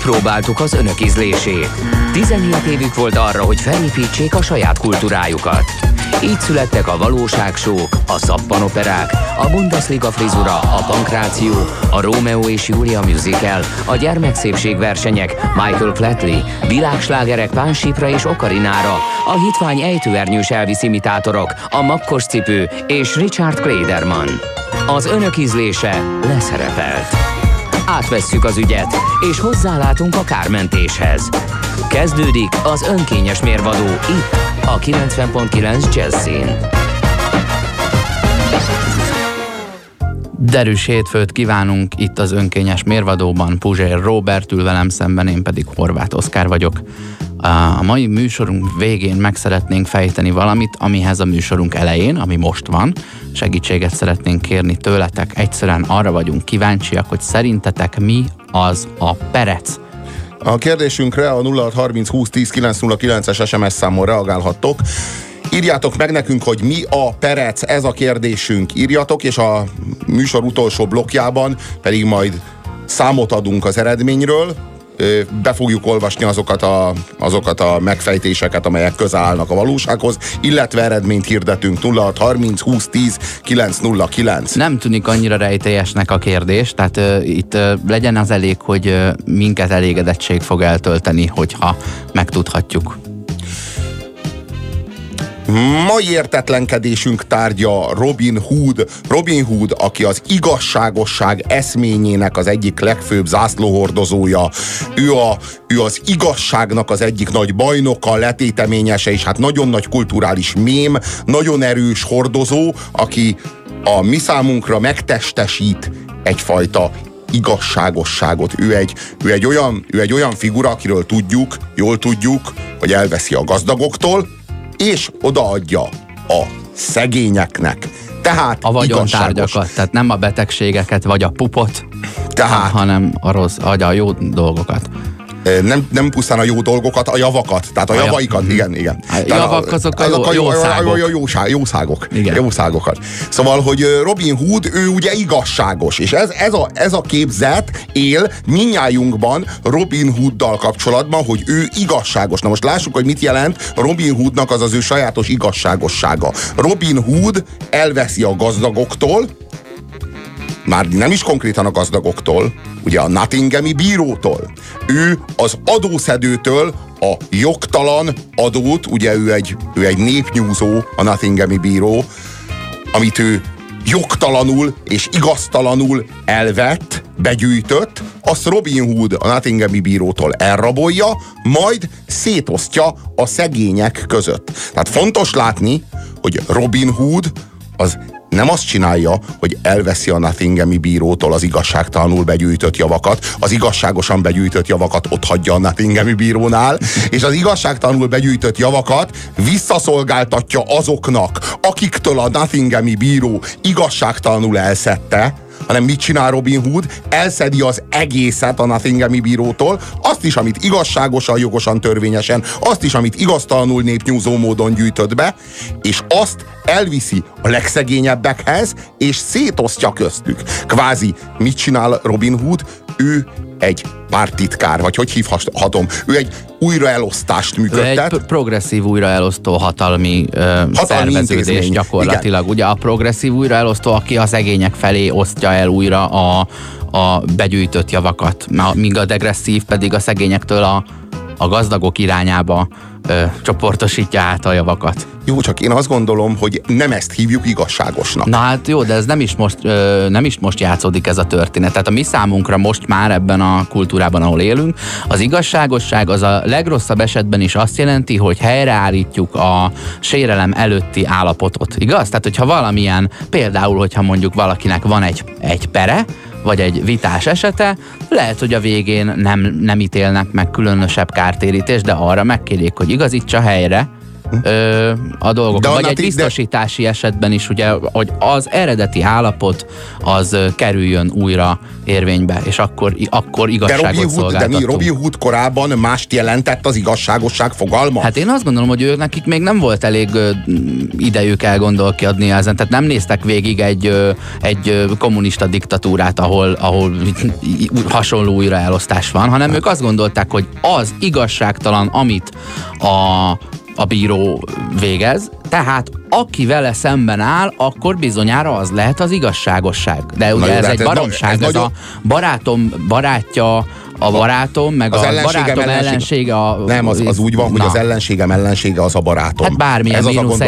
Kipróbáltuk az önök ízlését. 17 évük volt arra, hogy felépítsék a saját kultúrájukat. Így születtek a valóságsók, a szappanoperák, a Bundesliga frizura, a pankráció, a Rómeó és Júlia musical, a gyermekszépségversenyek, Michael Flatley, világslágerek Pánsípra és Okarinára, a hitvány ejtőernyős Elvis imitátorok, a makkos cipő és Richard Klederman. Az önök ízlése leszerepelt. Átvesszük az ügyet, és hozzálátunk a kármentéshez. Kezdődik az önkényes mérvadó itt, a 90.9 Jazzin. Derűs hétfőt kívánunk itt az önkényes mérvadóban. Puzsér Róbert ül velem szemben, én pedig Horváth Oszkár vagyok. A mai műsorunk végén meg szeretnénk fejteni valamit, amihez a műsorunk elején, ami most van, segítséget szeretnénk kérni tőletek. Egyszerűen arra vagyunk kíváncsiak, hogy szerintetek mi az a perec? A kérdésünkre a 0630 20 10 909-es SMS számon reagálhattok. Írjátok meg nekünk, hogy mi a perec, ez a kérdésünk. Írjatok, és a műsor utolsó blokkjában pedig majd számot adunk az eredményről. Be fogjuk olvasni azokat a megfejtéseket, amelyek közel állnak a valósághoz, illetve eredményt hirdetünk. 0630 20 10 909. Nem tűnik annyira rejtélyesnek a kérdés, tehát itt legyen az elég, hogy minket elégedettség fog eltölteni, hogyha megtudhatjuk. Mai értetlenkedésünk tárgya Robin Hood. Robin Hood, aki az igazságosság eszményének az egyik legfőbb zászlóhordozója. Ő az igazságnak az egyik nagy bajnoka, letéteményese, és hát nagyon nagy kulturális mém, nagyon erős hordozó, aki a mi számunkra megtestesít egyfajta igazságosságot. Ő egy olyan figura, akiről jól tudjuk, hogy elveszi a gazdagoktól, és odaadja a szegényeknek. Tehát a vagyontárgyakat, tehát nem a betegségeket, vagy a pupot, hanem a jó dolgokat. Nem pusztán a jó dolgokat, a javakat, tehát a javaikat, igen. A javak azok a jószágok. Igen. Jószágokat. Szóval, hogy Robin Hood, ő ugye igazságos, és ez a képzet él mindnyájunkban Robin Hooddal kapcsolatban, hogy ő igazságos. Na most lássuk, hogy mit jelent Robin Hoodnak az ő sajátos igazságossága. Robin Hood elveszi a gazdagoktól, már nem is konkrétan a gazdagoktól, ugye a Nottinghami bírótól. Ő az adószedőtől a jogtalan adót, ugye ő egy népnyúzó, a Nottinghami bíró, amit ő jogtalanul és igaztalanul elvett, begyűjtött, azt Robin Hood a Nottinghami bírótól elrabolja, majd szétosztja a szegények között. Tehát fontos látni, hogy Robin Hood az nem azt csinálja, hogy elveszi a Nottinghami bírótól az igazságtalanul begyűjtött javakat, az igazságosan begyűjtött javakat ott hagyja a Nottinghami bírónál, és az igazságtalanul begyűjtött javakat visszaszolgáltatja azoknak, akiktől a Nottinghami bíró igazságtalanul elszedte, hanem mit csinál Robin Hood? Elszedi az egészet a Nottinghami bírótól, azt is, amit igazságosan, jogosan, törvényesen, azt is, amit igaztalanul népnyúzó módon gyűjtött be, és azt elviszi a legszegényebbekhez, és szétosztja köztük. Kvázi mit csinál Robin Hood? Ő egy párttitkár, vagy hogy hívhatom? Ő egy újraelosztást működtet. Egy progresszív újraelosztó hatalmi szerveződés gyakorlatilag. Igen. Ugye a progresszív újraelosztó, aki a szegények felé osztja el újra a begyűjtött javakat, míg a degresszív pedig a szegényektől a gazdagok irányába csoportosítja át a javakat. Jó, csak én azt gondolom, hogy nem ezt hívjuk igazságosnak. Na hát jó, de ez nem is most játszódik ez a történet. Tehát a mi számunkra most már ebben a kultúrában, ahol élünk, az igazságosság az a legrosszabb esetben is azt jelenti, hogy helyreállítjuk a sérelem előtti állapotot. Igaz? Tehát, hogyha valamilyen, például, hogyha mondjuk valakinek van egy pere, vagy egy vitás esete, lehet, hogy a végén nem ítélnek meg különösebb kártérítést, de arra megkérjék, hogy igazítsa helyre a dolgokat. Vagy egy biztosítási esetben is, ugye, hogy az eredeti állapot az kerüljön újra érvénybe, és akkor igazságot szolgáltatunk. De mi Robin Hood korábban mást jelentett az igazságosság fogalma? Hát én azt gondolom, hogy ők nekik még nem volt elég idejük elgondolkodni ezen, tehát nem néztek végig egy kommunista diktatúrát, ahol hasonló újraelosztás van, hanem ők azt gondolták, hogy az igazságtalan, amit a bíró végez, tehát aki vele szemben áll, akkor bizonyára az lehet az igazságosság. De ugye ez egy baromság, ez a barátom barátja, a barátom, meg az a barátom ellensége Nem, az úgy van, hogy az ellenségem ellensége az a barátom. Hát bármilyen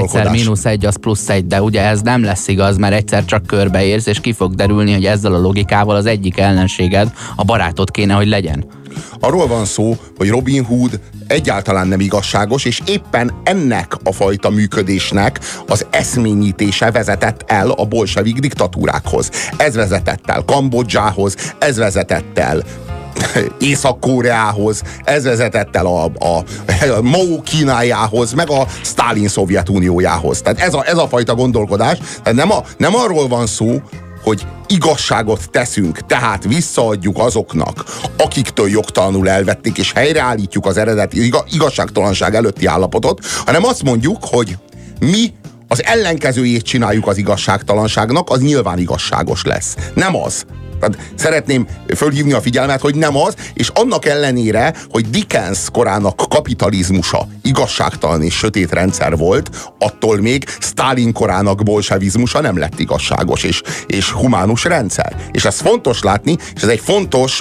-1 az +1, de ugye ez nem lesz igaz, mert egyszer csak körbeérsz, és ki fog derülni, hogy ezzel a logikával az egyik ellenséged a barátod kéne, hogy legyen. Arról van szó, hogy Robin Hood egyáltalán nem igazságos, és éppen ennek a fajta működésnek az eszményítése vezetett el a bolsevik diktatúrákhoz. Ez vezetett el Kambodzsához, ez vezetett el Észak-Koreához, ez vezetett el a Mao Kínájához, meg a Sztálin Szovjetuniójához. Tehát ez a fajta gondolkodás, tehát nem arról van szó, hogy igazságot teszünk, tehát visszaadjuk azoknak, akiktől jogtalanul elvették, és helyreállítjuk az eredeti igazságtalanság előtti állapotot, hanem azt mondjuk, hogy mi az ellenkezőjét csináljuk az igazságtalanságnak, az nyilván igazságos lesz. Nem az. Tehát szeretném fölhívni a figyelmet, hogy nem az, és annak ellenére, hogy Dickens korának kapitalizmusa igazságtalan és sötét rendszer volt, attól még Sztálin korának bolsevizmusa nem lett igazságos és humánus rendszer. És ez fontos látni, és ez egy fontos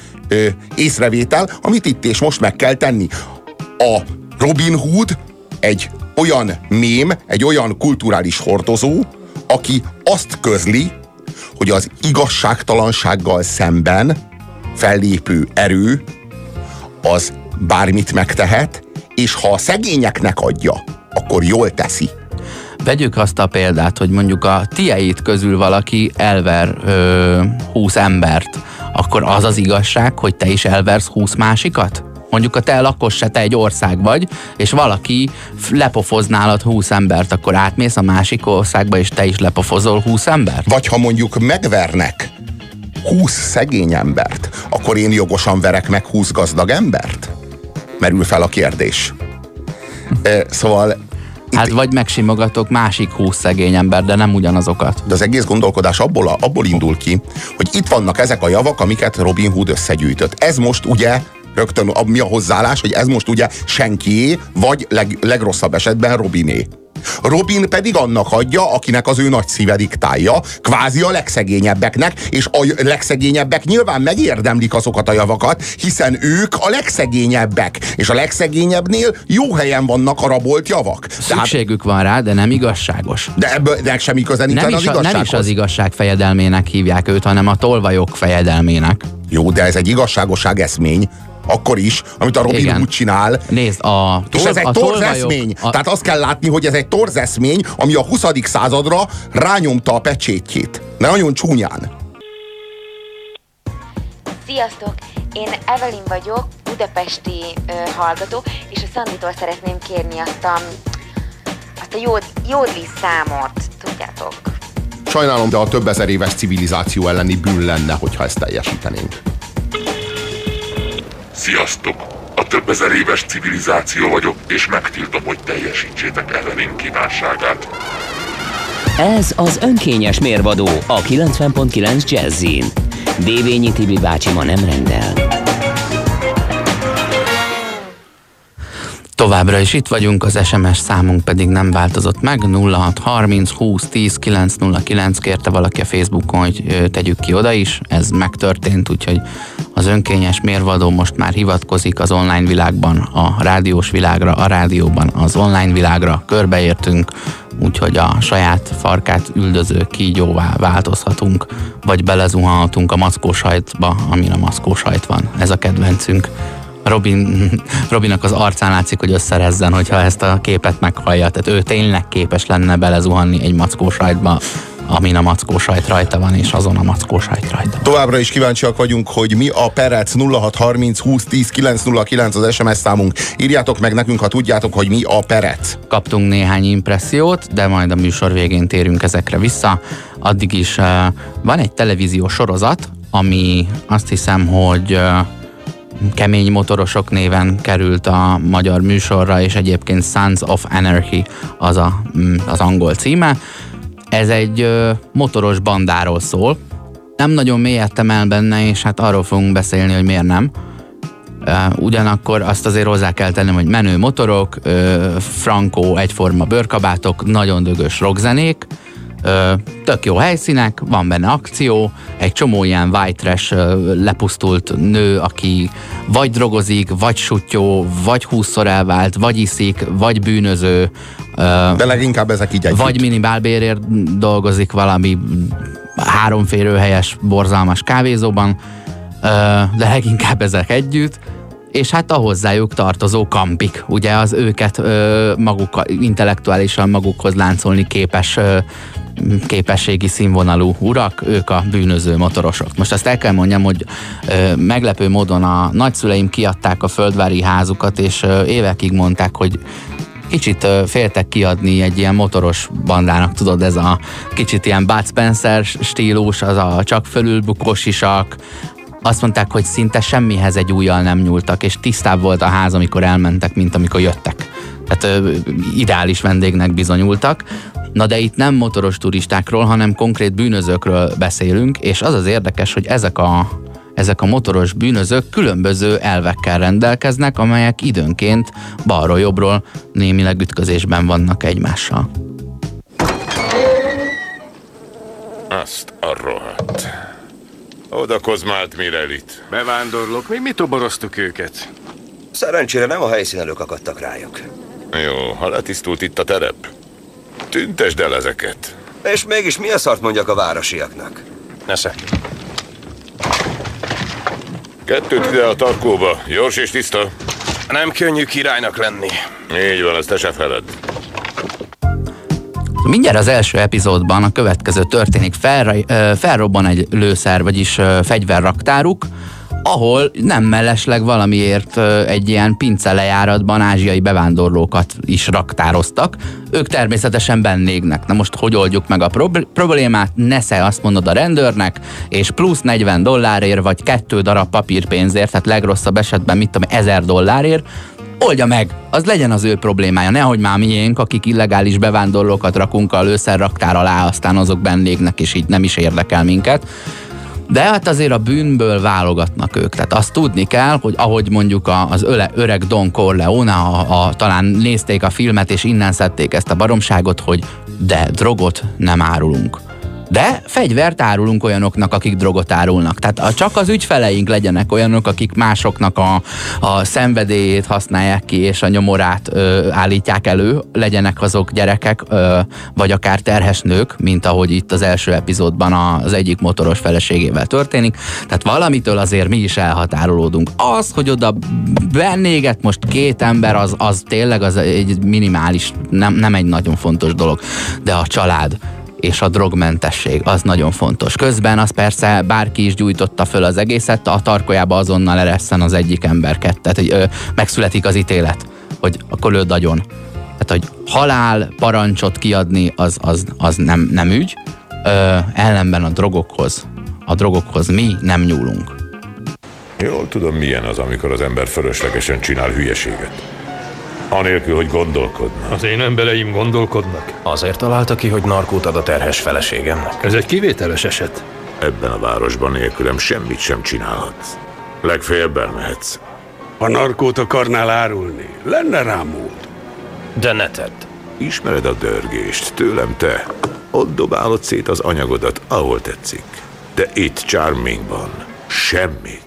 észrevétel, amit itt és most meg kell tenni. A Robin Hood egy olyan mém, egy olyan kulturális hordozó, aki azt közli, hogy az igazságtalansággal szemben fellépő erő az bármit megtehet, és ha a szegényeknek adja, akkor jól teszi. Vegyük azt a példát, hogy mondjuk a tieit közül valaki elver 20 embert, akkor az az igazság, hogy te is elversz 20 másikat? Mondjuk a te lakossa, te egy ország vagy, és valaki lepofoz nálad 20 embert, akkor átmész a másik országba, és te is lepofozol 20 embert? Vagy ha mondjuk megvernek 20 szegény embert, akkor én jogosan verek meg 20 gazdag embert? Merül fel a kérdés. Szóval... Hát vagy megsimogatok másik 20 szegény ember, de nem ugyanazokat. De az egész gondolkodás abból indul ki, hogy itt vannak ezek a javak, amiket Robin Hood összegyűjtött. Ez most ugye rögtön mi a hozzáállás, hogy ez most ugye senkié, vagy legrosszabb esetben Robiné. Robin pedig annak adja, akinek az ő nagy szíve diktálja, kvázi a legszegényebbeknek, és a legszegényebbek nyilván megérdemlik azokat a javakat, hiszen ők a legszegényebbek, és a legszegényebbnél jó helyen vannak a rabolt javak. Szükségük van rá, de nem igazságos. De ebből semmi köze nincsen az igazsághoz. Nem is az igazság fejedelmének hívják őt, hanem a tolvajok fejedelmének. Jó, de ez egy igazságosság eszmény. Akkor is, amit a Robin Hood csinál. Nézd, és ez egy torzeszmény. Tehát azt kell látni, hogy ez egy torzeszmény, ami a 20. századra rányomta a pecsétjét. Ne nagyon csúnyán. Sziasztok! Én Evelyn vagyok, budapesti hallgató, és a Szanditól szeretném kérni azt a jódli számot, tudjátok. Sajnálom, de a több ezer éves civilizáció elleni bűn lenne, hogyha ezt teljesítenénk. Sziasztok! A több ezer éves civilizáció vagyok, és megtiltom, hogy teljesítsétek Evelyn kívánságát. Ez az önkényes mérvadó a 90.9 Jazzin. Dévényi Tibi bácsi ma nem rendel. Továbbra is itt vagyunk, az SMS számunk pedig nem változott meg, 0630 20 10 909, kérte valaki a Facebookon, hogy tegyük ki oda is, ez megtörtént, úgyhogy az önkényes mérvadó most már hivatkozik az online világban a rádiós világra, a rádióban az online világra, körbeértünk, úgyhogy a saját farkát üldöző kígyóvá változhatunk, vagy belezuhanhatunk a mackósajtba, amin a mackósajt van, ez a kedvencünk. Robinnak az arcán látszik, hogy összerezzen, hogyha ezt a képet meghallja. Tehát ő tényleg képes lenne belezuhanni egy mackósajtba, amin a mackósajt rajta van, és azon a mackósajt rajta. Továbbra is kíváncsiak vagyunk, hogy mi a perec. 0630 20 10 909 az SMS számunk. Írjátok meg nekünk, ha tudjátok, hogy mi a perec. Kaptunk néhány impressziót, de majd a műsor végén térünk ezekre vissza. Addig is van egy televíziós sorozat, ami azt hiszem, hogy Kemény motorosok néven került a magyar műsorra, és egyébként Sons of Anarchy az angol címe. Ez egy motoros bandáról szól. Nem nagyon mélyedtem el benne, és hát arról fogunk beszélni, hogy miért nem. Ugyanakkor azt azért hozzá kell tennem, hogy menő motorok, frankó, egyforma bőrkabátok, nagyon dögös rockzenék, tök jó helyszínek, van benne akció, egy csomó ilyen white trash lepusztult nő, aki vagy drogozik, vagy suttyó, vagy 20-szor elvált, vagy iszik, vagy bűnöző. De leginkább ezek így együtt. Vagy minimálbérért dolgozik valami 3 férőhelyes, borzalmas kávézóban, de leginkább ezek együtt. És hát a hozzájuk tartozó kampik, ugye az őket maguk intellektuálisan magukhoz láncolni képes képességi színvonalú urak, ők a bűnöző motorosok. Most azt el kell mondjam, hogy meglepő módon a nagyszüleim kiadták a földvári házukat, és évekig mondták, hogy kicsit féltek kiadni egy ilyen motoros bandának, tudod, ez a kicsit ilyen Bud Spencer stílus, az a csak fölülbukós isak. Azt mondták, hogy szinte semmihez egy ujjal nem nyúltak, és tisztább volt a ház, amikor elmentek, mint amikor jöttek. Tehát ideális vendégnek bizonyultak. Na de itt nem motoros turistákról, hanem konkrét bűnözőkről beszélünk, és az az érdekes, hogy ezek a motoros bűnözők különböző elvekkel rendelkeznek, amelyek időnként balról-jobbról némileg ütközésben vannak egymással. Azt a rohadt. Oda kozmált Mirelit. Bevándorlók, mi toboroztuk őket? Szerencsére nem a helyszínelők akadtak rájuk. Jó, ha letisztult itt a terep, tüntesd el ezeket. És mégis mi a szart mondjak a városiaknak? Nesze. 2 ide a tarkóba, gyors és tiszta. Nem könnyű királynak lenni. Így van, ezt te se feled. Mindjárt az első epizódban a következő történik. Felrobban egy lőszer, vagyis fegyverraktáruk, ahol nem mellesleg valamiért egy ilyen pincelejáratban ázsiai bevándorlókat is raktároztak. Ők természetesen bennégnek. Na most hogy oldjuk meg a problémát? Nesze, azt mondod a rendőrnek, és plusz $40 vagy 2 darab papírpénzért, tehát legrosszabb esetben mit tudom, $1000 oldja meg, az legyen az ő problémája, nehogy már miénk, akik illegális bevándorlókat rakunk a lőszerraktár alá, aztán azok bennégnek, és így nem is érdekel minket. De hát azért a bűnből válogatnak ők. Tehát azt tudni kell, hogy ahogy mondjuk az öreg Don Corleone, talán nézték a filmet, és innen szedték ezt a baromságot, hogy de drogot nem árulunk. De fegyvert árulunk olyanoknak, akik drogot árulnak. Tehát csak az ügyfeleink legyenek olyanok, akik másoknak a szenvedélyét használják ki, és a nyomorát állítják elő, legyenek azok gyerekek, vagy akár terhes nők, mint ahogy itt az első epizódban az egyik motoros feleségével történik. Tehát valamitől azért mi is elhatárolódunk. Az, hogy oda bennéget most 2 ember, az tényleg az egy minimális, nem egy nagyon fontos dolog. De a család és a drogmentesség, az nagyon fontos. Közben az persze bárki is gyújtotta föl az egészet, a tarkójába azonnal eresszen az egyik emberket. Tehát, hogy megszületik az ítélet, hogy akkor lőd agyon. Tehát, hogy halál parancsot kiadni, az nem ügy. Ellenben a drogokhoz mi nem nyúlunk. Jól tudom, milyen az, amikor az ember fölöslegesen csinál hülyeséget. Anélkül, hogy gondolkodna. Az én embereim gondolkodnak. Azért találta ki, hogy narkót ad a terhes feleségemnek. Ez egy kivételes eset. Ebben a városban nélkülem semmit sem csinálhatsz. Legfeljebb elmehetsz. Ha narkót akarnál árulni, lenne rá mód. De ne tedd. Ismered a dörgést, tőlem te. Ott dobálod szét az anyagodat, ahol tetszik. De itt Charmingban semmit.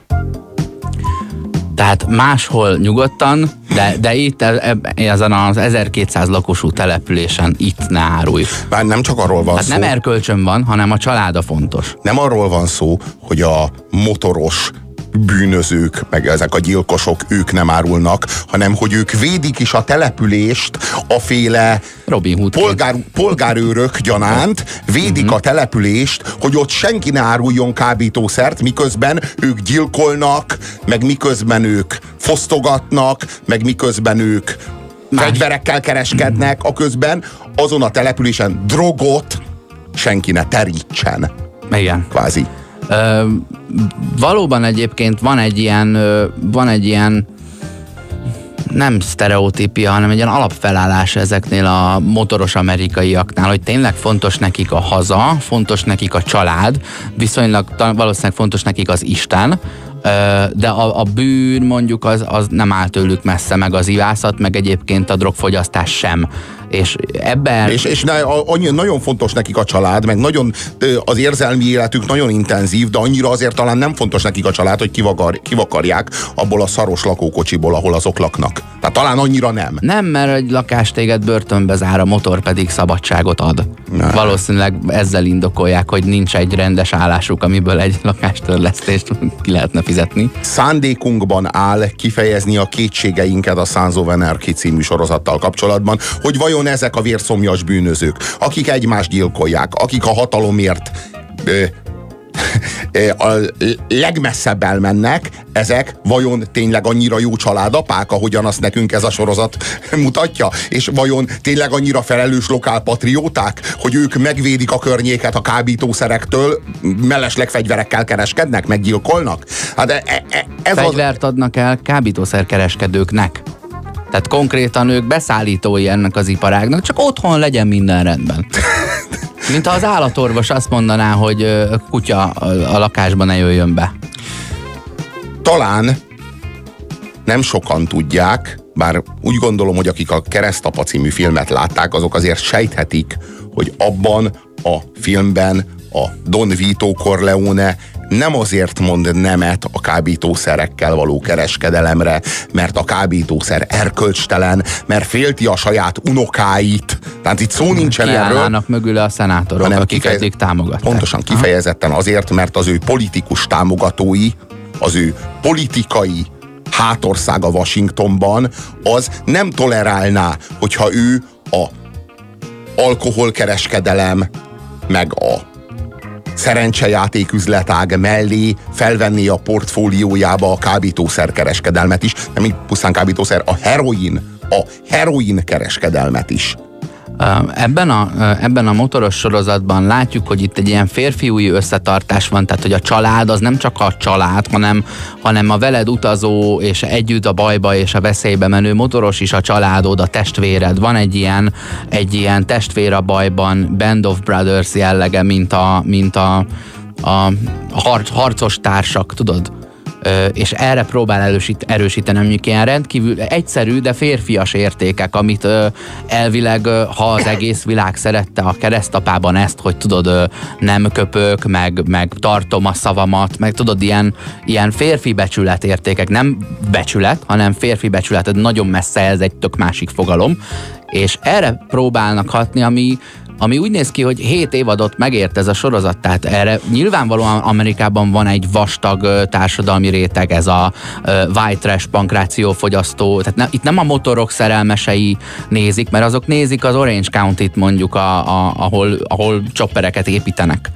Tehát máshol nyugodtan, de itt ezen az 1200 lakosú településen itt ne árulj. Bár nem csak arról van szó. Nem erkölcsön van, hanem a család a fontos. Nem arról van szó, hogy a motoros bűnözők, meg ezek a gyilkosok, ők nem árulnak, hanem hogy ők védik is a települést aféle Robin Hood polgárőrök gyanánt, védik a települést, hogy ott senki ne áruljon kábítószert, miközben ők gyilkolnak, meg miközben ők fosztogatnak, meg miközben ők fegyverekkel kereskednek, aközben azon a településen drogot senki ne terítsen. Igen. Kvázi. Valóban egyébként van egy ilyen nem sztereotípia, hanem egy ilyen alapfelállás ezeknél a motoros amerikaiaknál, hogy tényleg fontos nekik a haza, fontos nekik a család, viszonylag valószínűleg fontos nekik az Isten, de a bűn mondjuk az nem áll tőlük messze, meg az ivászat, meg egyébként a drogfogyasztás sem. És ebben... És nagyon fontos nekik a család, meg nagyon az érzelmi életük nagyon intenzív, de annyira azért talán nem fontos nekik a család, hogy kivakarják abból a szaros lakókocsiból, ahol azok laknak. Tehát talán annyira nem. Nem, mert egy lakás téged börtönbe zár, a motor pedig szabadságot ad. Nem. Valószínűleg ezzel indokolják, hogy nincs egy rendes állásuk, amiből egy lakástörlesztést ki lehetne fizetni. Szándékunkban áll kifejezni a kétségeinket a Sons of Anarchy című sorozattal kapcsolatban, hogy vajon ezek a vérszomjas bűnözők, akik egymást gyilkolják, akik a hatalomért a legmesszebb elmennek, ezek vajon tényleg annyira jó családapák, ahogyan azt nekünk ez a sorozat mutatja? És vajon tényleg annyira felelős lokálpatrióták, hogy ők megvédik a környéket a kábítószerektől, mellesleg fegyverekkel kereskednek, meggyilkolnak? Hát fegyvert adnak el kábítószerkereskedőknek. Tehát konkrétan ők beszállítói ennek az iparágnak, csak otthon legyen minden rendben. Mint ha az állatorvos azt mondaná, hogy kutya a lakásban ne jöjjön be. Talán nem sokan tudják, bár úgy gondolom, hogy akik a Keresztapa című filmet látták, azok azért sejthetik, hogy abban a filmben a Don Vito Corleone nem azért mond nemet a kábítószerekkel való kereskedelemre, mert a kábítószer erkölcstelen, mert félti a saját unokáit. Tehát itt szó nincsen erről. Kiállnának mögüle a szenátorok, hanem akik eddig támogatták. Pontosan, kifejezetten azért, mert az ő politikus támogatói, az ő politikai hátországa Washingtonban, az nem tolerálná, hogyha ő a alkoholkereskedelem, meg a szerencsejáték üzletág mellé felvenné a portfóliójába a kábítószerkereskedelmet is, nem így pusztán kábítószer, a heroin kereskedelmet is. Ebben a motoros sorozatban látjuk, hogy itt egy ilyen férfiúi összetartás van, tehát hogy a család az nem csak a család, hanem a veled utazó és együtt a bajba és a veszélybe menő motoros is a családod, a testvéred. Van egy ilyen testvér a bajban, Band of Brothers jellege, mint a harcos társak, tudod? És erre próbál erősíteni, mondjuk ilyen rendkívül egyszerű, de férfias értékek, amit elvileg, ha az egész világ szerette a Keresztapában ezt, hogy tudod, nem köpök, meg tartom a szavamat, meg tudod, ilyen férfi becsület értékek, nem becsület, hanem férfi becsület, nagyon messze, ez egy tök másik fogalom, és erre próbálnak hatni, ami úgy néz ki, hogy 7 évadot megért ez a sorozat, tehát erre nyilvánvalóan Amerikában van egy vastag társadalmi réteg, ez a white trash pankrációfogyasztó, tehát itt nem a motorok szerelmesei nézik, mert azok nézik az Orange County-t mondjuk, ahol choppereket építenek.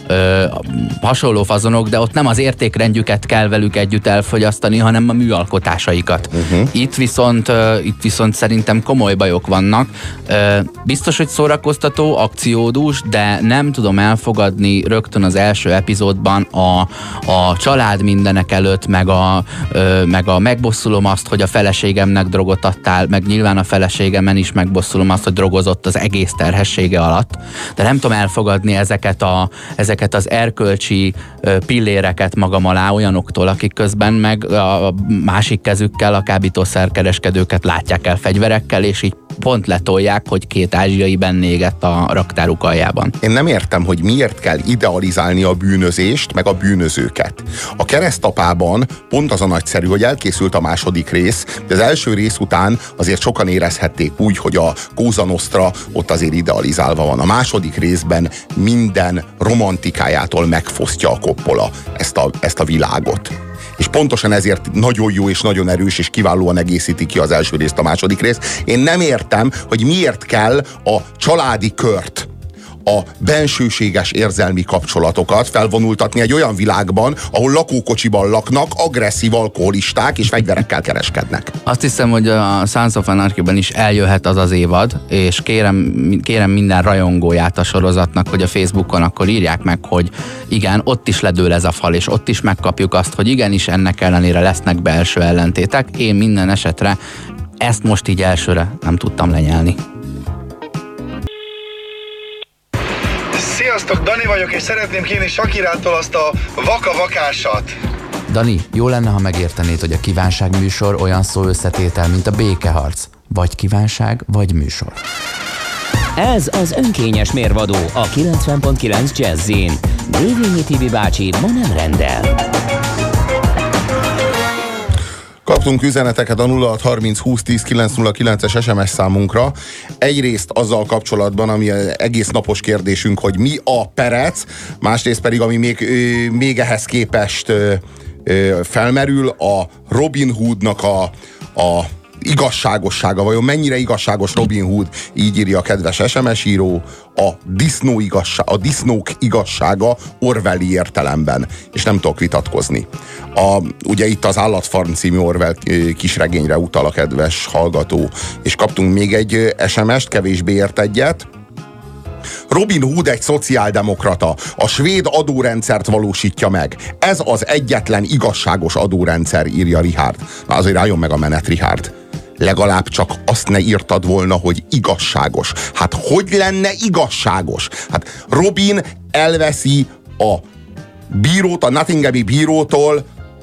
Hasonló fazonok, de ott nem az értékrendjüket kell velük együtt elfogyasztani, hanem a műalkotásaikat. Itt viszont szerintem komoly bajok vannak. Biztos, hogy szórakoztató, akciódús, de nem tudom elfogadni rögtön az első epizódban a család mindenek előtt, meg a megbosszulom azt, hogy a feleségemnek drogot adtál, meg nyilván a feleségemen is megbosszulom azt, hogy drogozott az egész terhessége alatt. De nem tudom elfogadni ezeket az erkölcsi pilléreket magam alá olyanoktól, akik közben meg a másik kezükkel a kábítószerkereskedőket látják el fegyverekkel, és így pont letolják, hogy 2 ázsiai bennégett a raktáruk aljában. Én nem értem, hogy miért kell idealizálni a bűnözést, meg a bűnözőket. A Keresztapában pont az a nagyszerű, hogy elkészült a második rész, de az első rész után azért sokan érezhették úgy, hogy a Cosa Nostra ott azért idealizálva van. A második részben minden romantikájától megfosztja a Coppola ezt a világot. És pontosan ezért nagyon jó és nagyon erős és kiválóan egészíti ki az első részt a második rész. Én nem értem, hogy miért kell a családi kört, a bensőséges érzelmi kapcsolatokat felvonultatni egy olyan világban, ahol lakókocsiban laknak, agresszív alkoholisták és fegyverekkel kereskednek. Azt hiszem, hogy a Sons of Anarchy-ben is eljöhet az az évad, és kérem minden rajongóját a sorozatnak, hogy a Facebookon akkor írják meg, hogy igen, ott is ledől ez a fal, és ott is megkapjuk azt, hogy igenis ennek ellenére lesznek belső ellentétek. Én minden esetre ezt most így elsőre nem tudtam lenyelni. Sziasztok, Dani vagyok, és szeretném kérni Sakirától azt a vaka-vakásat. Dani, jó lenne, ha megértenéd, hogy a kívánság műsor olyan szó összetétel, mint a békeharc. Vagy kívánság, vagy műsor. Ez az önkényes mérvadó a 90.9 Jazzin. Dévényi Tibi bácsi ma nem rendel. Kaptunk üzeneteket a 0630 20 10 909-es SMS számunkra. Egyrészt azzal kapcsolatban, ami egész napos kérdésünk, hogy mi a perec, másrészt pedig, ami még ehhez képest felmerül, a Robin Hoodnak a igazságossága. Vajon mennyire igazságos Robin Hood? Így írja a kedves SMS író. A disznók igazsága Orwelli értelemben. És nem tudok vitatkozni. Ugye itt az Állatfarm című Orwell kisregényre utal a kedves hallgató. És kaptunk még egy SMS-t, kevésbé ért egyet. Robin Hood egy szociáldemokrata, a svéd adórendszert valósítja meg. Ez az egyetlen igazságos adórendszer, írja Richard. Na azért álljon meg a menet, Richard. Legalább csak azt ne írtad volna, hogy igazságos. Hát hogy lenne igazságos? Hát Robin elveszi a bírót, a Nottinghami bírótól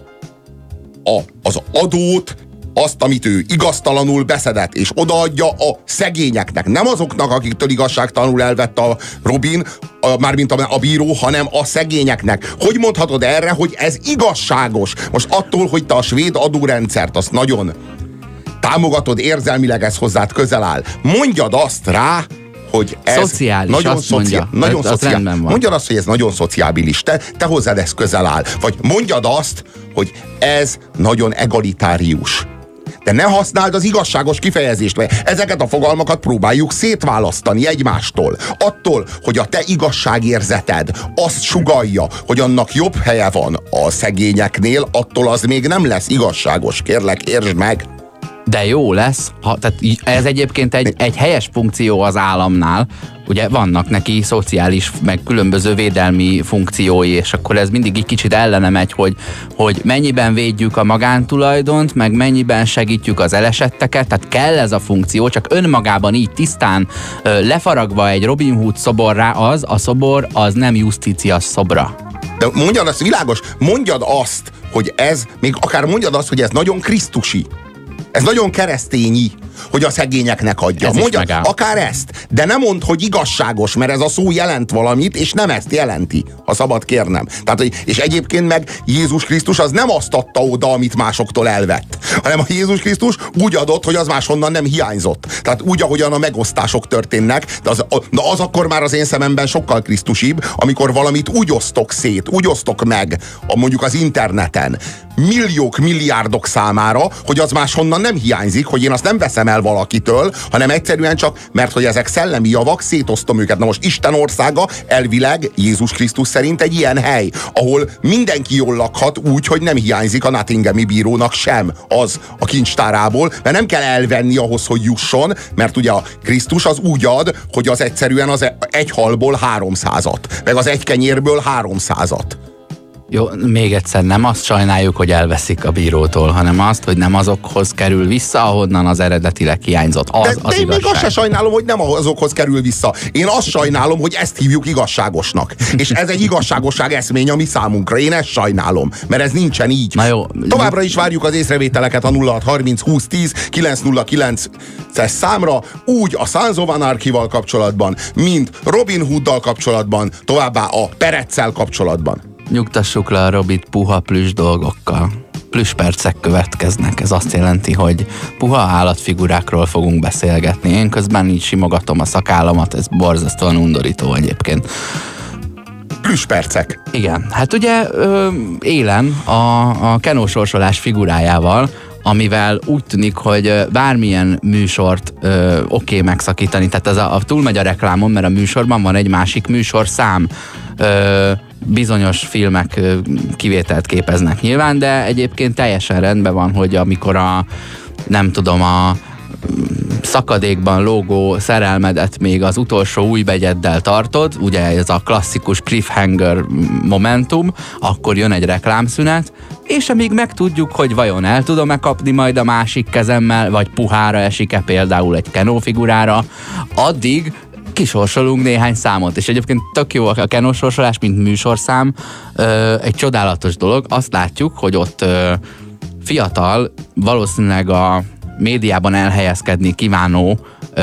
az adót, azt, amit ő igaztalanul beszedett, és odaadja a szegényeknek. Nem azoknak, akiktől igazságtalanul elvette a Robin, mármint a bíró, hanem a szegényeknek. Hogy mondhatod erre, hogy ez igazságos? Most attól, hogy te a svéd adórendszert azt nagyon támogatod, érzelmileg ez hozzád közel áll. Mondjad azt rá, hogy ez szociális, nagyon nagyon szociális. Mondjad azt, hogy ez nagyon szociábilis. Te hozzád ez közel áll. Vagy mondjad azt, hogy ez nagyon egalitárius. De ne használd az igazságos kifejezést, mert ezeket a fogalmakat próbáljuk szétválasztani egymástól. Attól, hogy a te igazságérzeted azt sugallja, hogy annak jobb helye van a szegényeknél, attól az még nem lesz igazságos. Kérlek, értsd meg! De jó lesz, tehát ez egyébként egy helyes funkció az államnál, ugye vannak neki szociális, meg különböző védelmi funkciói, és akkor ez mindig egy kicsit ellene megy, hogy mennyiben védjük a magántulajdont, meg mennyiben segítjük az elesetteket, tehát kell ez a funkció, csak önmagában így tisztán lefaragva egy Robin Hood szoborrá a szobor az nem Justitias szobra. De mondjad azt, világos, mondjad azt, hogy ez, még akár mondjad azt, hogy ez nagyon krisztusi. Ez nagyon keresztényi, hogy a szegényeknek adja. Mondja, akár ezt, de nem mondd, hogy igazságos, mert ez a szó jelent valamit, és nem ezt jelenti, ha szabad kérnem. Tehát, és egyébként meg Jézus Krisztus az nem azt adta oda, amit másoktól elvett, hanem a Jézus Krisztus úgy adott, hogy az máshonnan nem hiányzott. Tehát úgy, ahogyan a megosztások történnek, de az akkor már az én szememben sokkal krisztusibb, amikor valamit úgy osztok szét, úgy osztok meg, mondjuk az interneten, milliók, milliárdok számára, hogy az máshonnan nem hiányzik, hogy én azt nem veszem el valakitől, hanem egyszerűen csak, mert hogy ezek szellemi javak, szétosztom őket. Na most Isten országa elvileg Jézus Krisztus szerint egy ilyen hely, ahol mindenki jól lakhat úgy, hogy nem hiányzik a Nottinghami bírónak sem az a kincstárából, mert nem kell elvenni ahhoz, hogy jusson, mert ugye a Krisztus az úgy ad, hogy az egyszerűen az egy halból 300-at, meg az egy kenyérből 300-at. Jó, még egyszer, nem azt sajnáljuk, hogy elveszik a bírótól, hanem azt, hogy nem azokhoz kerül vissza, ahonnan az eredetileg hiányzott. Az de én még azt se sajnálom, hogy nem azokhoz kerül vissza. Én azt sajnálom, hogy ezt hívjuk igazságosnak. És ez egy igazságosság eszmény, ami számunkra. Én ezt sajnálom, mert ez nincsen így. Na jó. Továbbra is várjuk az észrevételeket a 0630 20 10 909-es számra, úgy a Sons of Anarchy-val kapcsolatban, mint Robin Hooddal kapcsolatban, továbbá a Pereccel kapcsolatban. Nyugtassuk le a Robit puha plüss dolgokkal. Plüss percek következnek. Ez azt jelenti, hogy puha állatfigurákról fogunk beszélgetni. Én közben így simogatom a szakállamat, ez borzasztóan undorító egyébként. Plüsspercek. Igen, hát ugye élen a kenósorsolás figurájával, amivel úgy tűnik, hogy bármilyen műsort oké megszakítani, tehát ez túlmegy a reklámon, mert a műsorban van egy másik műsorszám, bizonyos filmek kivételt képeznek nyilván, de egyébként teljesen rendben van, hogy amikor a szakadékban lógó szerelmedet még az utolsó újbegyeddel tartod, ugye ez a klasszikus cliffhanger momentum, akkor jön egy reklámszünet, és amíg megtudjuk, hogy vajon el tudom-e kapni majd a másik kezemmel, vagy puhára esik-e például egy Kenó figurára, addig kisorsolunk néhány számot, és egyébként tök jó a kenósorsolás, mint műsorszám, egy csodálatos dolog. Azt látjuk, hogy ott fiatal, valószínűleg a médiában elhelyezkedni kívánó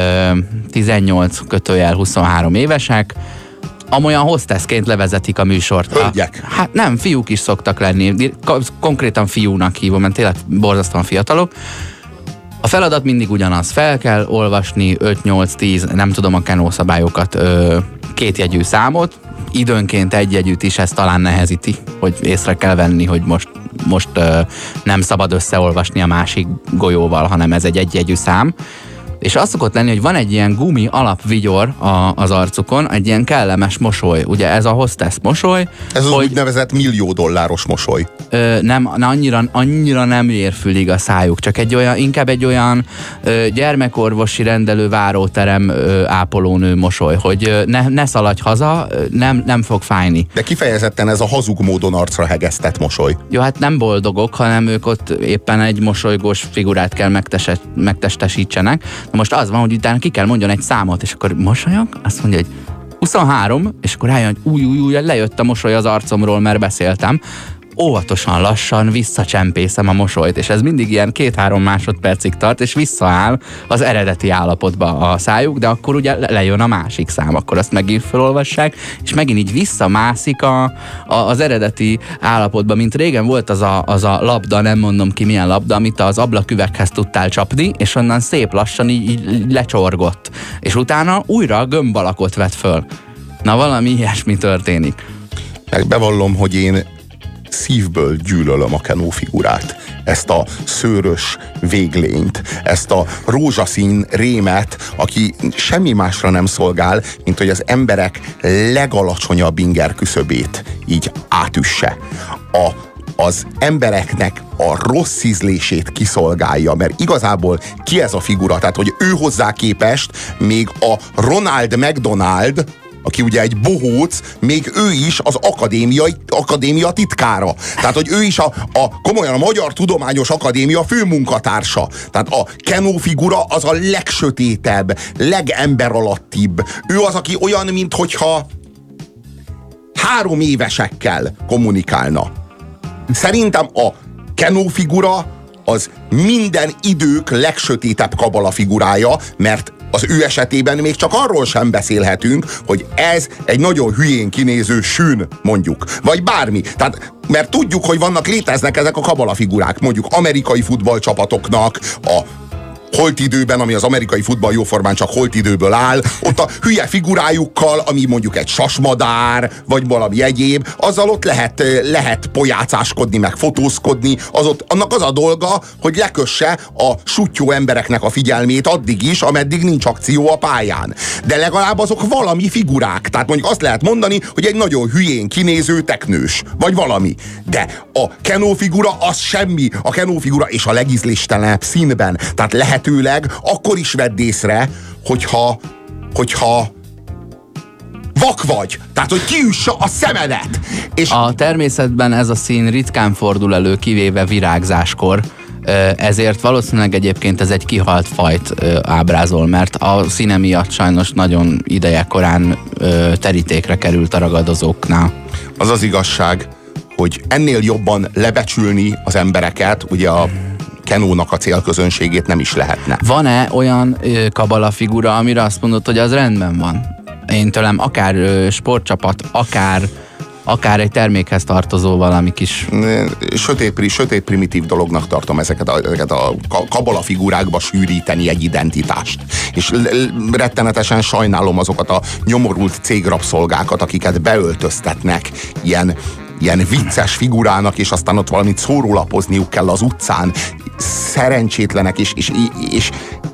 18-23 évesek, amolyan hostessként levezetik a műsort. Hölgyek? Hát nem, fiúk is szoktak lenni. Konkrétan fiúnak hívom, mert tényleg borzasztóan fiatalok. A feladat mindig ugyanaz. Fel kell olvasni 5-8-10, nem tudom a Kenó szabályokat, kétjegyű számot. Időnként egy jegyűt is, ez talán nehezíti, hogy észre kell venni, hogy most nem szabad összeolvasni a másik golyóval, hanem ez egy egyjegyű szám. És az szokott lenni, hogy van egy ilyen gumi alapvigyor az arcukon, egy ilyen kellemes mosoly. Ugye ez a hostess mosoly. Ez az úgynevezett $1 millió mosoly. Nem, annyira nem ér fülig a szájuk, csak inkább egy olyan gyermekorvosi rendelő váróterem ápolónő mosoly, hogy ne szaladj haza, nem fog fájni. De kifejezetten ez a hazug módon arcra hegesztett mosoly. Jó, hát nem boldogok, hanem ők ott éppen egy mosolygós figurát kell megtestesítsenek. Na most az van, hogy utána ki kell mondjon egy számot, és akkor mosolyog, azt mondja, hogy 23, és akkor rájön, hogy új, lejött a mosoly az arcomról, mert beszéltem. Óvatosan, lassan visszacsempészem a mosolyt, és ez mindig ilyen 2-3 másodpercig tart, és visszaáll az eredeti állapotba a szájuk, de akkor ugye lejön a másik szám, akkor azt megint felolvassák, és megint így visszamászik az eredeti állapotba, mint régen volt az a labda, nem mondom ki milyen labda, amit az ablaküveghez tudtál csapni, és onnan szép lassan így lecsorgott, és utána újra a gömb alakot vett föl. Na, valami ilyesmi történik. Megbevallom, hogy én szívből gyűlölöm a Kenó figurát. Ezt a szőrös véglényt, ezt a rózsaszín rémet, aki semmi másra nem szolgál, mint hogy az emberek legalacsonyabb inger küszöbét így átüsse. Az embereknek a rossz ízlését kiszolgálja, mert igazából ki ez a figura? Tehát, hogy ő hozzá képest még a Ronald McDonald, aki ugye egy bohóc, még ő is az akadémia titkára. Tehát, hogy ő is komolyan a Magyar Tudományos Akadémia főmunkatársa. Tehát a Kenó figura az a legsötétebb, legembeраlattibb. Ő az, aki olyan, minthogyha 3 évesekkel kommunikálna. Szerintem a Kenó figura az minden idők legsötétebb kabala figurája, mert az ő esetében még csak arról sem beszélhetünk, hogy ez egy nagyon hülyén kinéző sűn, mondjuk. Vagy bármi. Tehát, mert tudjuk, hogy léteznek ezek a kabala figurák. Mondjuk amerikai futballcsapatoknak a holtidőben, ami az amerikai futball jóformán csak holtidőből áll, ott a hülye figurájukkal, ami mondjuk egy sasmadár, vagy valami egyéb, azzal ott lehet pojácáskodni, meg fotózkodni, annak az a dolga, hogy lekösse a suttyó embereknek a figyelmét addig is, ameddig nincs akció a pályán. De legalább azok valami figurák. Tehát mondjuk azt lehet mondani, hogy egy nagyon hülyén kinéző teknős, vagy valami. De a Kenó figura az semmi. A Kenó figura és a legízléstelenebb színben. Tehát lehetőleg akkor is vedd észre, hogyha vak vagy. Tehát, hogy kiüssa a szemedet. És a természetben ez a szín ritkán fordul elő, kivéve virágzáskor. Ezért valószínűleg egyébként ez egy kihalt fajt ábrázol, mert a színe miatt sajnos nagyon idejekorán terítékre került a ragadozóknál. Az az igazság, hogy ennél jobban lebecsülni az embereket, ugye a Kenónak a célközönségét nem is lehetne. Van-e olyan kabala figura, amire azt mondod, hogy az rendben van? Én tőlem akár sportcsapat, akár akár egy termékhez tartozó valami kis... Sötét primitív dolognak tartom ezeket a kabala figurákba sűríteni egy identitást. És rettenetesen sajnálom azokat a nyomorult cégrabszolgákat, akiket beöltöztetnek ilyen vicces figurának, és aztán ott valamit szórólapozniuk kell az utcán. Szerencsétlenek, és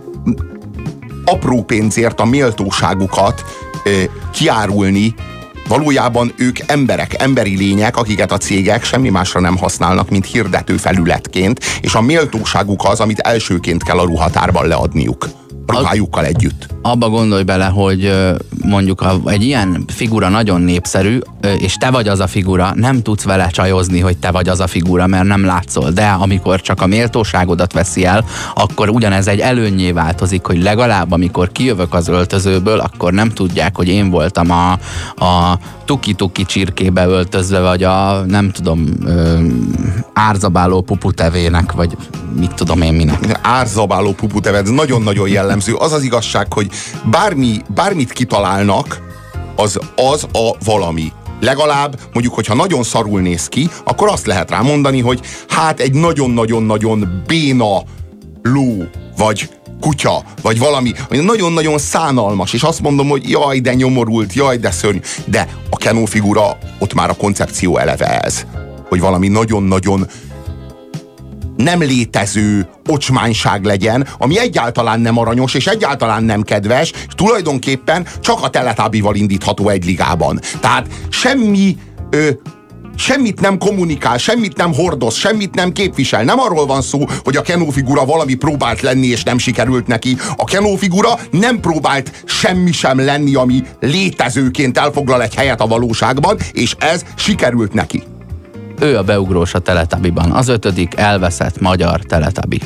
apró pénzért a méltóságukat kiárulni. Valójában ők emberek, emberi lények, akiket a cégek semmi másra nem használnak, mint hirdető felületként, és a méltóságuk az, amit elsőként kell a ruhatárban leadniuk. Ruhájukkal együtt. Abba gondolj bele, hogy mondjuk egy ilyen figura nagyon népszerű, és te vagy az a figura, nem tudsz vele csajozni, hogy te vagy az a figura, mert nem látszol. De amikor csak a méltóságodat veszi el, akkor ugyanez egy előnnyé változik, hogy legalább amikor kijövök az öltözőből, akkor nem tudják, hogy én voltam a tuki-tuki csirkébe öltözve, vagy a nem tudom, árzabáló puputevének, vagy mit tudom én minek. Árzabáló puputeve, ez nagyon-nagyon jellemző. Az az igazság, hogy bármit kitalálnak, az a valami. Legalább, mondjuk, hogyha nagyon szarul néz ki, akkor azt lehet rá mondani, hogy hát egy nagyon-nagyon-nagyon béna ló, vagy kutya, vagy valami nagyon-nagyon szánalmas, és azt mondom, hogy jaj, de nyomorult, jaj, de szörnyű. De a Kenó figura, ott már a koncepció eleve ez, hogy valami nagyon-nagyon nem létező ocsmányság legyen, ami egyáltalán nem aranyos, és egyáltalán nem kedves, és tulajdonképpen csak a Teletubbyval indítható egy ligában. Tehát semmit nem kommunikál, semmit nem hordoz, semmit nem képvisel. Nem arról van szó, hogy a Kenó figura valami próbált lenni, és nem sikerült neki. A Kenó figura nem próbált semmi sem lenni, ami létezőként elfoglal egy helyet a valóságban, és ez sikerült neki. Ő a beugrós a Teletubbyban, az 5. elveszett magyar Teletubby.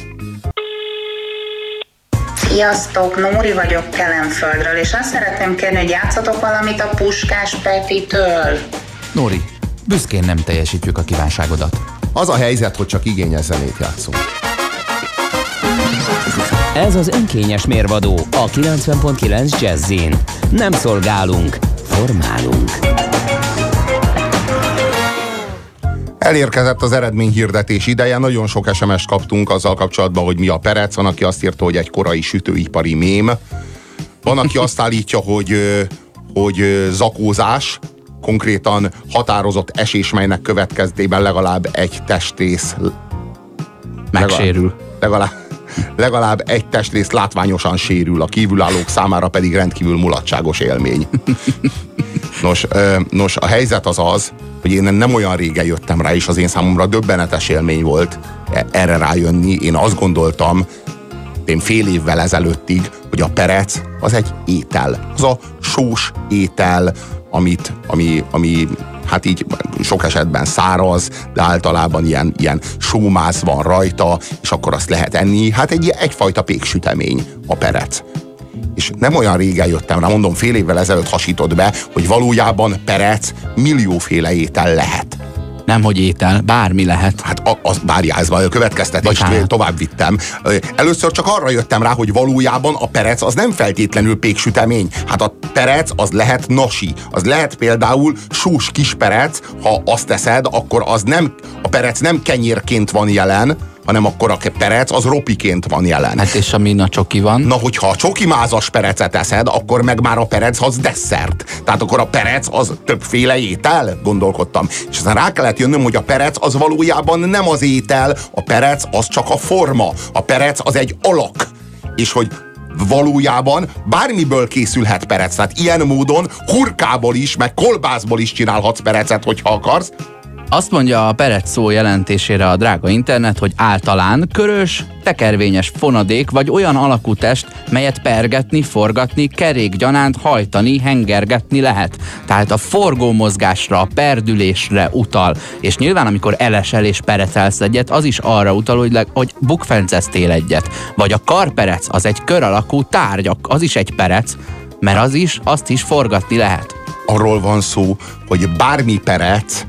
Sziasztok, Nóri vagyok Kelenföldről, és azt szeretném kérni, hogy játszatok valamit a Puskás Petitől. Nóri, büszkén nem teljesítjük a kívánságodat. Az a helyzet, hogy csak igényes zenét játszunk. Ez az önkényes mérvadó a 90.9 Jazzin. Nem szolgálunk, formálunk. Elérkezett az eredményhirdetés ideje, nagyon sok SMS-t kaptunk azzal kapcsolatban, hogy mi a perec. Van, aki azt írta, hogy egy korai sütőipari mém. Van, aki azt állítja, hogy zakózás, konkrétan határozott esés, melynek következtében legalább egy testrész megsérül. Legalább egy testrész látványosan sérül, a kívülállók számára pedig rendkívül mulatságos élmény. Nos, a helyzet az, hogy én nem olyan régen jöttem rá, és az én számomra döbbenetes élmény volt erre rájönni. Én azt gondoltam, én fél évvel ezelőttig, hogy a perec az egy étel. Az a sós étel, ami hát így sok esetben száraz, de általában ilyen sómáz van rajta, és akkor azt lehet enni. Hát egyfajta péksütemény a perec. És nem olyan régen jöttem rá, mondom, fél évvel ezelőtt hasított be, hogy valójában perec millióféle étel lehet. Nemhogy étel, bármi lehet. Hát bárjázva, a következtetést tovább vittem. Először csak arra jöttem rá, hogy valójában a perec az nem feltétlenül péksütemény. Hát a perec az lehet nasi. Az lehet például sós kisperec, ha azt teszed, akkor a perec nem kenyérként van jelen, hanem akkor a perec az ropiként van jelen. Hát és amin a csoki van? Na, hogyha a csokimázas perecet eszed, akkor meg már a perec az desszert. Tehát akkor a perec az többféle étel, gondolkodtam. És aztán rá kellett jönnöm, hogy a perec az valójában nem az étel, a perec az csak a forma. A perec az egy alak. És hogy valójában bármiből készülhet perec. Tehát ilyen módon hurkából is, meg kolbászból is csinálhatsz perecet, hogyha akarsz. Azt mondja a perec szó jelentésére a drága internet, hogy általán körös, tekervényes fonadék vagy olyan alakú test, melyet pergetni, forgatni, kerékgyanánt hajtani, hengergetni lehet. Tehát a forgómozgásra, a perdülésre utal. És nyilván, amikor elesel és perecelsz egyet, az is arra utal, hogy bukfenceztél egyet. Vagy a karperec, az egy kör alakú tárgy, az is egy perec, mert azt is forgatni lehet. Arról van szó, hogy bármi perec,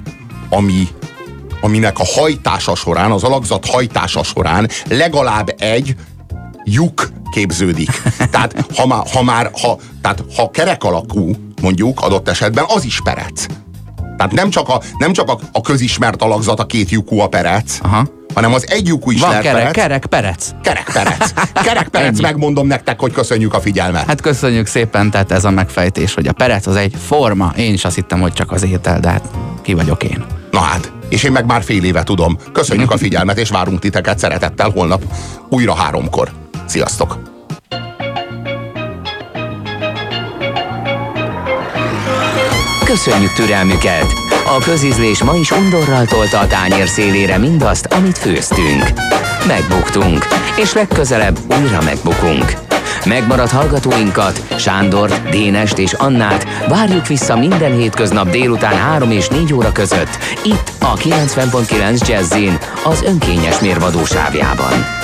aminek a hajtása során, az alakzat hajtása során legalább egy lyuk képződik. Tehát ha kerek alakú, mondjuk adott esetben, az is perec. Tehát nem csak a közismert alakzat, a két lyukú a Perec, hanem az egy lyukú is van lehet Kerek Perec. Kerek Perec, megmondom nektek, hogy köszönjük a figyelmet. Hát köszönjük szépen, tehát ez a megfejtés, hogy a Perec az egy forma. Én is azt hittem, hogy csak az étel, de hát ki vagyok én. Na hát, és én meg már fél éve tudom. Köszönjük a figyelmet, és várunk titeket szeretettel holnap újra 3-kor. Sziasztok! Köszönjük türelmüket! A közízlés ma is undorral tolta a tányér szélére mindazt, amit főztünk. Megbuktunk, és legközelebb újra megbukunk. Megmaradt hallgatóinkat, Sándort, Dénest és Annát várjuk vissza minden hétköznap délután 3 és 4 óra között, itt a 90.9 Jazzin, az önkényes mérvadó sávjában.